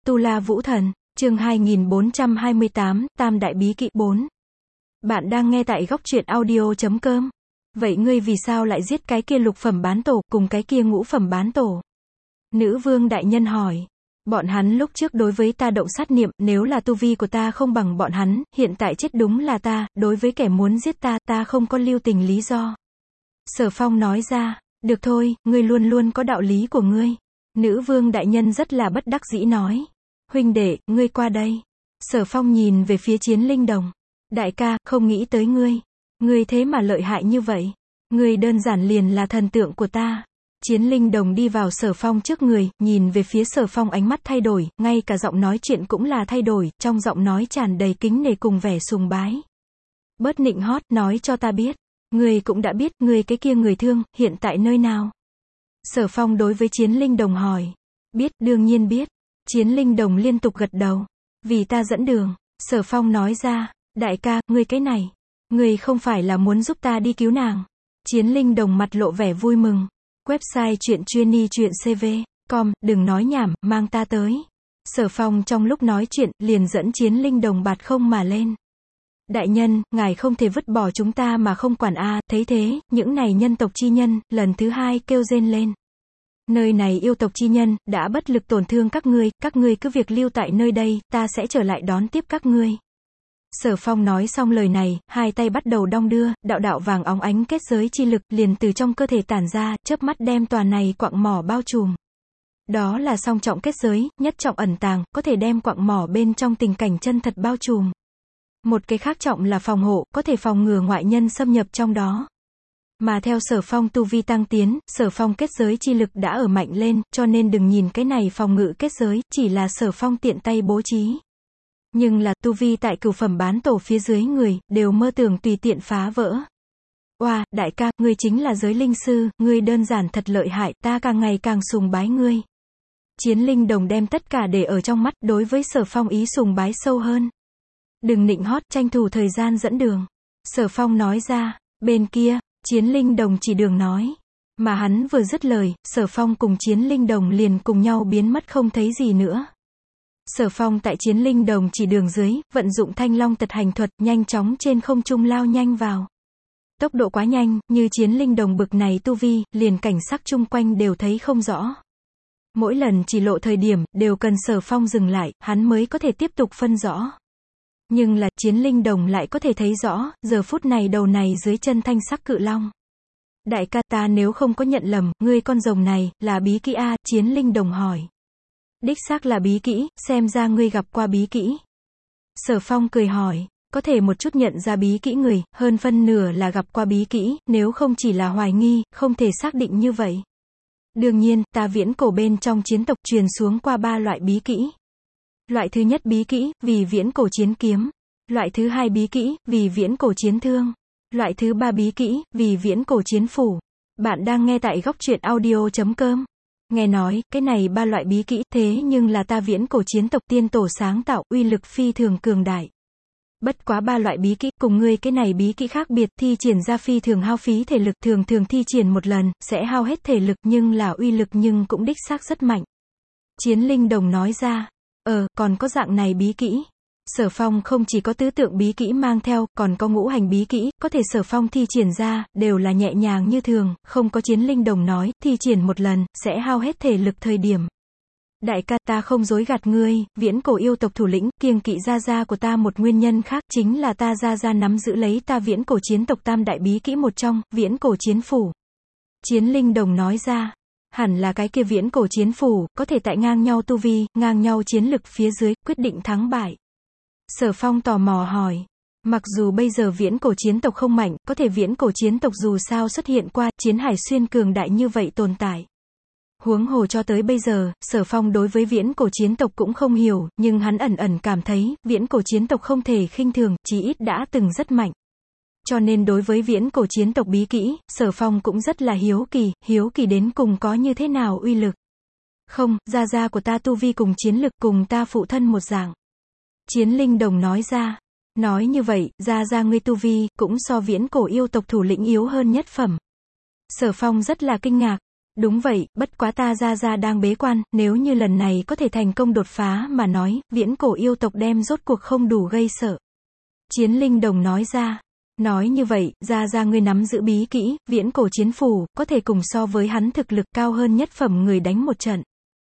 Tu La Vũ Thần, chương 2428, Tam Đại Bí Kỵ 4. Bạn đang nghe tại góc truyện audio.com. Vậy ngươi vì sao lại giết cái kia lục phẩm bán tổ, cùng cái kia ngũ phẩm bán tổ? Nữ vương đại nhân hỏi. Bọn hắn lúc trước đối với ta động sát niệm, nếu là tu vi của ta không bằng bọn hắn, hiện tại chết đúng là ta, đối với kẻ muốn giết ta, ta không có lưu tình lý do. Sở Phong nói ra, được thôi, ngươi luôn luôn có đạo lý của ngươi. Nữ vương đại nhân rất là bất đắc dĩ nói. Huynh đệ, ngươi qua đây. Sở Phong nhìn về phía Chiến Linh Đồng. Đại ca, không nghĩ tới ngươi. Ngươi thế mà lợi hại như vậy. Ngươi đơn giản liền là thần tượng của ta. Chiến Linh Đồng đi vào Sở Phong trước người, nhìn về phía Sở Phong ánh mắt thay đổi, ngay cả giọng nói chuyện cũng là thay đổi, trong giọng nói tràn đầy kính nể cùng vẻ sùng bái. Bớt nịnh hót, nói cho ta biết. Ngươi cũng đã biết, ngươi cái kia người thương, hiện tại nơi nào? Sở Phong đối với Chiến Linh Đồng hỏi. Biết, đương nhiên biết. Chiến Linh Đồng liên tục gật đầu. Vì ta dẫn đường. Sở Phong nói ra. Đại ca, ngươi cái này. Ngươi không phải là muốn giúp ta đi cứu nàng. Chiến Linh Đồng mặt lộ vẻ vui mừng. Website truyện chuyên.cv.com, đừng nói nhảm, mang ta tới. Sở Phong trong lúc nói chuyện, liền dẫn Chiến Linh Đồng bạt không mà lên. Đại nhân, ngài không thể vứt bỏ chúng ta mà không quản a. Thấy thế, những này nhân tộc chi nhân, lần thứ hai kêu rên lên. Nơi này yêu tộc chi nhân, đã bất lực tổn thương các ngươi cứ việc lưu tại nơi đây, ta sẽ trở lại đón tiếp các ngươi. Sở Phong nói xong lời này, hai tay bắt đầu đong đưa, đạo đạo vàng óng ánh kết giới chi lực liền từ trong cơ thể tản ra, chớp mắt đem tòa này quặng mỏ bao trùm. Đó là song trọng kết giới, nhất trọng ẩn tàng, có thể đem quặng mỏ bên trong tình cảnh chân thật bao trùm. Một cái khác trọng là phòng hộ, có thể phòng ngừa ngoại nhân xâm nhập trong đó. Mà theo Sở Phong tu vi tăng tiến, Sở Phong kết giới chi lực đã ở mạnh lên, cho nên đừng nhìn cái này phòng ngự kết giới, chỉ là Sở Phong tiện tay bố trí. Nhưng là, tu vi tại cửu phẩm bán tổ phía dưới người, đều mơ tưởng tùy tiện phá vỡ. Oa, đại ca, ngươi chính là giới linh sư, ngươi đơn giản thật lợi hại, ta càng ngày càng sùng bái ngươi. Chiến Linh Đồng đem tất cả để ở trong mắt, đối với Sở Phong ý sùng bái sâu hơn. Đừng nịnh hót, tranh thủ thời gian dẫn đường. Sở Phong nói ra, bên kia, Chiến Linh Đồng chỉ đường nói. Mà hắn vừa dứt lời, Sở Phong cùng Chiến Linh Đồng liền cùng nhau biến mất không thấy gì nữa. Sở Phong tại Chiến Linh Đồng chỉ đường dưới, vận dụng Thanh Long Tật Hành thuật, nhanh chóng trên không trung lao nhanh vào. Tốc độ quá nhanh, như Chiến Linh Đồng bực này tu vi, liền cảnh sắc chung quanh đều thấy không rõ. Mỗi lần chỉ lộ thời điểm, đều cần Sở Phong dừng lại, hắn mới có thể tiếp tục phân rõ. Nhưng là, Chiến Linh Đồng lại có thể thấy rõ, giờ phút này đầu này dưới chân thanh sắc cự long. Đại ca, ta nếu không có nhận lầm, ngươi con rồng này, là bí kỹ a? Chiến Linh Đồng hỏi. Đích xác là bí kỹ, xem ra ngươi gặp qua bí kỹ. Sở Phong cười hỏi, có thể một chút nhận ra bí kỹ người, hơn phân nửa là gặp qua bí kỹ, nếu không chỉ là hoài nghi, không thể xác định như vậy. Đương nhiên, ta viễn cổ bên trong chiến tộc truyền xuống qua 3 loại bí kỹ. Loại thứ nhất bí kỹ, vì viễn cổ chiến kiếm. Loại thứ hai bí kỹ, vì viễn cổ chiến thương. Loại thứ ba bí kỹ, vì viễn cổ chiến phủ. Bạn đang nghe tại góc truyện audio.com. Nghe nói, cái này 3 loại bí kỹ, thế nhưng là ta viễn cổ chiến tộc tiên tổ sáng tạo, uy lực phi thường cường đại. Bất quá 3 loại bí kỹ, cùng ngươi cái này bí kỹ khác biệt, thi triển ra phi thường hao phí thể lực, thường thi triển một lần, sẽ hao hết thể lực, nhưng là uy lực nhưng cũng đích xác rất mạnh. Chiến Linh Đồng nói ra. Còn có dạng này bí kỹ. Sở Phong không chỉ có tứ tượng bí kỹ mang theo, còn có ngũ hành bí kỹ, có thể Sở Phong thi triển ra, đều là nhẹ nhàng như thường, không có Chiến Linh Đồng nói, thi triển một lần, sẽ hao hết thể lực thời điểm. Đại ca, ta không dối gạt ngươi, viễn cổ yêu tộc thủ lĩnh, kiêng kỵ gia của ta một nguyên nhân khác, chính là ta gia nắm giữ lấy ta viễn cổ chiến tộc tam đại bí kỹ một trong, viễn cổ chiến phủ. Chiến Linh Đồng nói ra. Hẳn là cái kia viễn cổ chiến phủ, có thể tại ngang nhau tu vi, ngang nhau chiến lực phía dưới, quyết định thắng bại. Sở Phong tò mò hỏi. Mặc dù bây giờ viễn cổ chiến tộc không mạnh, có thể viễn cổ chiến tộc dù sao xuất hiện qua, chiến hải xuyên cường đại như vậy tồn tại. Huống hồ cho tới bây giờ, Sở Phong đối với viễn cổ chiến tộc cũng không hiểu, nhưng hắn ẩn cảm thấy, viễn cổ chiến tộc không thể khinh thường, chí ít đã từng rất mạnh. Cho nên đối với viễn cổ chiến tộc bí kỹ, Sở Phong cũng rất là hiếu kỳ đến cùng có như thế nào uy lực. Không, gia của ta tu vi cùng chiến lực cùng ta phụ thân một dạng. Chiến Linh Đồng nói ra. Nói như vậy, gia ngươi tu vi, cũng so viễn cổ yêu tộc thủ lĩnh yếu hơn nhất phẩm. Sở Phong rất là kinh ngạc. Đúng vậy, bất quá ta ra ra đang bế quan, nếu như lần này có thể thành công đột phá mà nói, viễn cổ yêu tộc đem rốt cuộc không đủ gây sợ. Chiến linh đồng nói ra. Nói như vậy, ra ngươi nắm giữ bí kỹ, viễn cổ chiến phủ, có thể cùng so với hắn thực lực cao hơn nhất phẩm người đánh một trận.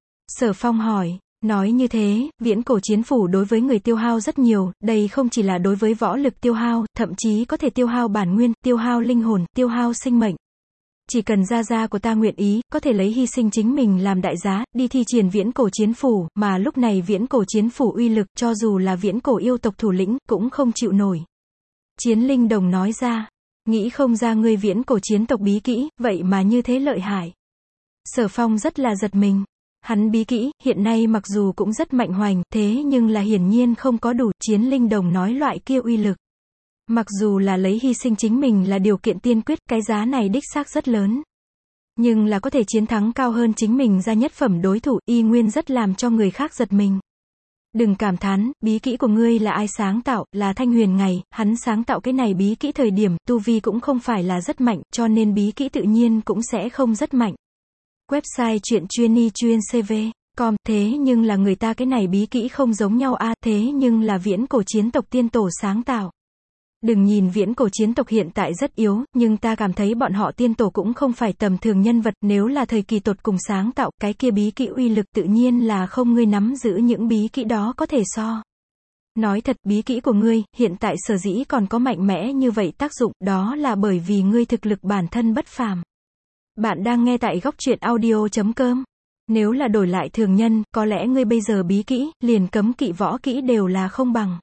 Sở Phong hỏi. Nói như thế, viễn cổ chiến phủ đối với người tiêu hao rất nhiều, đây không chỉ là đối với võ lực tiêu hao, thậm chí có thể tiêu hao bản nguyên, tiêu hao linh hồn, tiêu hao sinh mệnh. Chỉ cần gia của ta nguyện ý, có thể lấy hy sinh chính mình làm đại giá, đi thi triển viễn cổ chiến phủ, mà lúc này viễn cổ chiến phủ uy lực, cho dù là viễn cổ yêu tộc thủ lĩnh, cũng không chịu nổi. Chiến linh đồng nói ra, nghĩ không ra ngươi viễn cổ chiến tộc bí kỹ, vậy mà như thế lợi hại. Sở Phong rất là giật mình. Hắn bí kỹ, hiện nay mặc dù cũng rất mạnh hoành, thế nhưng là hiển nhiên không có đủ, chiến linh đồng nói loại kia uy lực. Mặc dù là lấy hy sinh chính mình là điều kiện tiên quyết, cái giá này đích xác rất lớn. Nhưng là có thể chiến thắng cao hơn chính mình ra nhất phẩm đối thủ, y nguyên rất làm cho người khác giật mình. Đừng cảm thán, bí kỹ của ngươi là ai sáng tạo, là Thanh Huyền Ngày, hắn sáng tạo cái này bí kỹ thời điểm, tu vi cũng không phải là rất mạnh, cho nên bí kỹ tự nhiên cũng sẽ không rất mạnh. Website truyện chuyên cv.com, thế nhưng là người ta cái này bí kỹ không giống nhau a, thế nhưng là viễn cổ chiến tộc tiên tổ sáng tạo. Đừng nhìn viễn cổ chiến tộc hiện tại rất yếu, nhưng ta cảm thấy bọn họ tiên tổ cũng không phải tầm thường nhân vật, nếu là thời kỳ tột cùng sáng tạo, cái kia bí kỹ uy lực tự nhiên là không ngươi nắm giữ những bí kỹ đó có thể so. Nói thật, bí kỹ của ngươi, hiện tại sở dĩ còn có mạnh mẽ như vậy tác dụng, đó là bởi vì ngươi thực lực bản thân bất phàm. Bạn đang nghe tại góc truyện audio.com. Nếu là đổi lại thường nhân, có lẽ ngươi bây giờ bí kỹ, liền cấm kỵ võ kỹ đều là không bằng.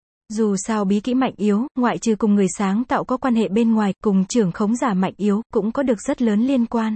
Dù sao bí kỹ mạnh yếu, ngoại trừ cùng người sáng tạo có quan hệ bên ngoài, cùng trưởng khống giả mạnh yếu, cũng có được rất lớn liên quan.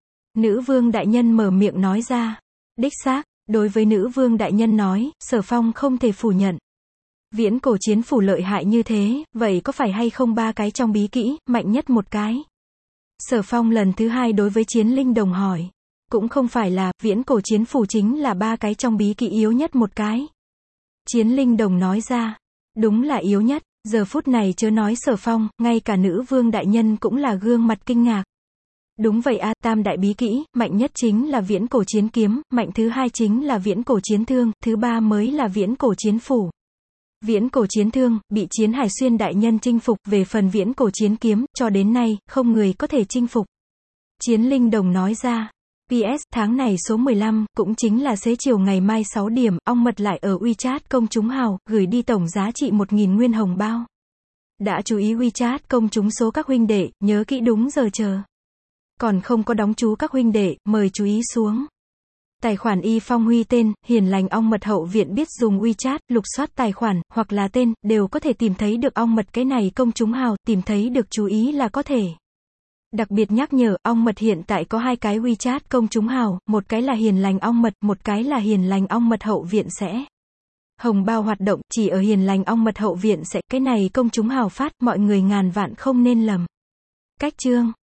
Nữ vương đại nhân mở miệng nói ra. Đích xác, đối với nữ vương đại nhân nói, Sở Phong không thể phủ nhận. Viễn cổ chiến phủ lợi hại như thế, vậy có phải hay không ba cái trong bí kỹ, mạnh nhất một cái? Sở Phong lần thứ hai đối với chiến linh đồng hỏi. Cũng không phải là, viễn cổ chiến phủ chính là ba cái trong bí kỹ yếu nhất một cái. Chiến linh đồng nói ra. Đúng là yếu nhất, giờ phút này chớ nói Sở Phong, ngay cả nữ vương đại nhân cũng là gương mặt kinh ngạc. Đúng vậy a, tam đại bí kỹ, mạnh nhất chính là viễn cổ chiến kiếm, mạnh thứ hai chính là viễn cổ chiến thương, thứ ba mới là viễn cổ chiến phủ. Viễn cổ chiến thương, bị Chiến Hải Xuyên đại nhân chinh phục, về phần viễn cổ chiến kiếm, cho đến nay, không người có thể chinh phục. Chiến linh đồng nói ra. PS, tháng này số 15, cũng chính là xế chiều ngày mai 6 điểm, ong mật lại ở WeChat công chúng hào, gửi đi tổng giá trị 1.000 nguyên hồng bao. Đã chú ý WeChat công chúng số các huynh đệ, nhớ kỹ đúng giờ chờ. Còn không có đóng chú các huynh đệ, mời chú ý xuống. Tài khoản Y Phong Huy tên, Hiền Lành Ong Mật Hậu Viện biết dùng WeChat, lục soát tài khoản, hoặc là tên, đều có thể tìm thấy được ong mật cái này công chúng hào, tìm thấy được chú ý là có thể. Đặc biệt nhắc nhở, ong mật hiện tại có 2 cái WeChat công chúng hào, một cái là Hiền Lành Ong Mật, một cái là Hiền Lành Ong Mật Hậu Viện sẽ. Hồng bao hoạt động, chỉ ở Hiền Lành Ong Mật Hậu Viện sẽ, cái này công chúng hào phát, mọi người ngàn vạn không nên lầm. Cách chương.